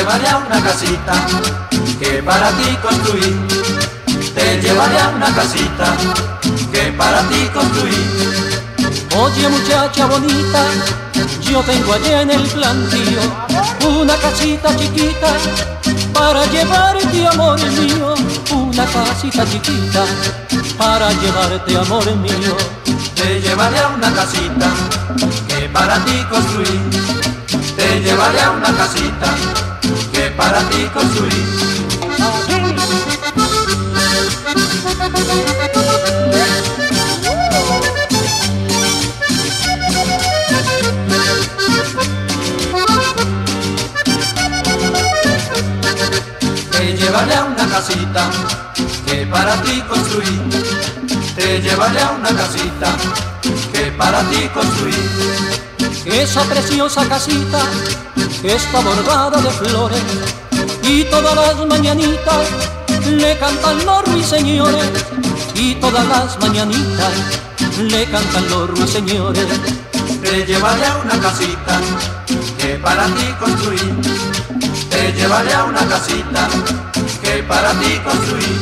llevaré a una casita que para ti construí. Te llevaré a una casita que para ti construí. Oye muchacha bonita, yo tengo allá en el plantío una casita chiquita para llevarte, amor mío. Una casita chiquita para llevarte, amor mío. Te llevaré a una casita que para ti construí. Te llevaré a una casita que para ti construí. Te llevaré a una casita que para ti construí. Te llevaré a una casita que para ti construí. Esa preciosa casita está bordada de flores y todas las mañanitas le cantan los ruiseñores. Y todas las mañanitas le cantan los ruiseñores. Te llevaré a una casita que para ti construí. Te llevaré a una casita que para ti construí.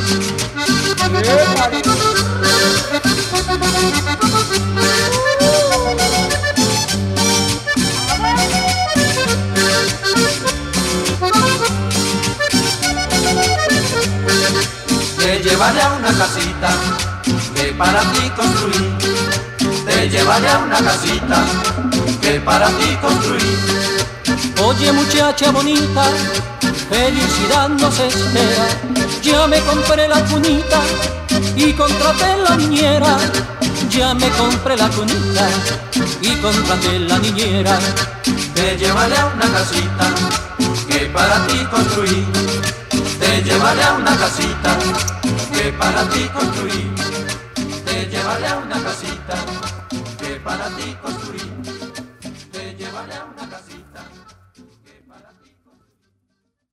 Te llevaré a una casita que para ti construí. Te llevaré a una casita que para ti construí. Oye muchacha bonita, felicidad no se espera. Ya me compré la cunita y contraté la niñera. Ya me compré la cunita y contraté la niñera. Te llevaré a una casita que para ti construí. Te llevaré a una casita que para ti construí. Te llevaré a una casita que para ti construí.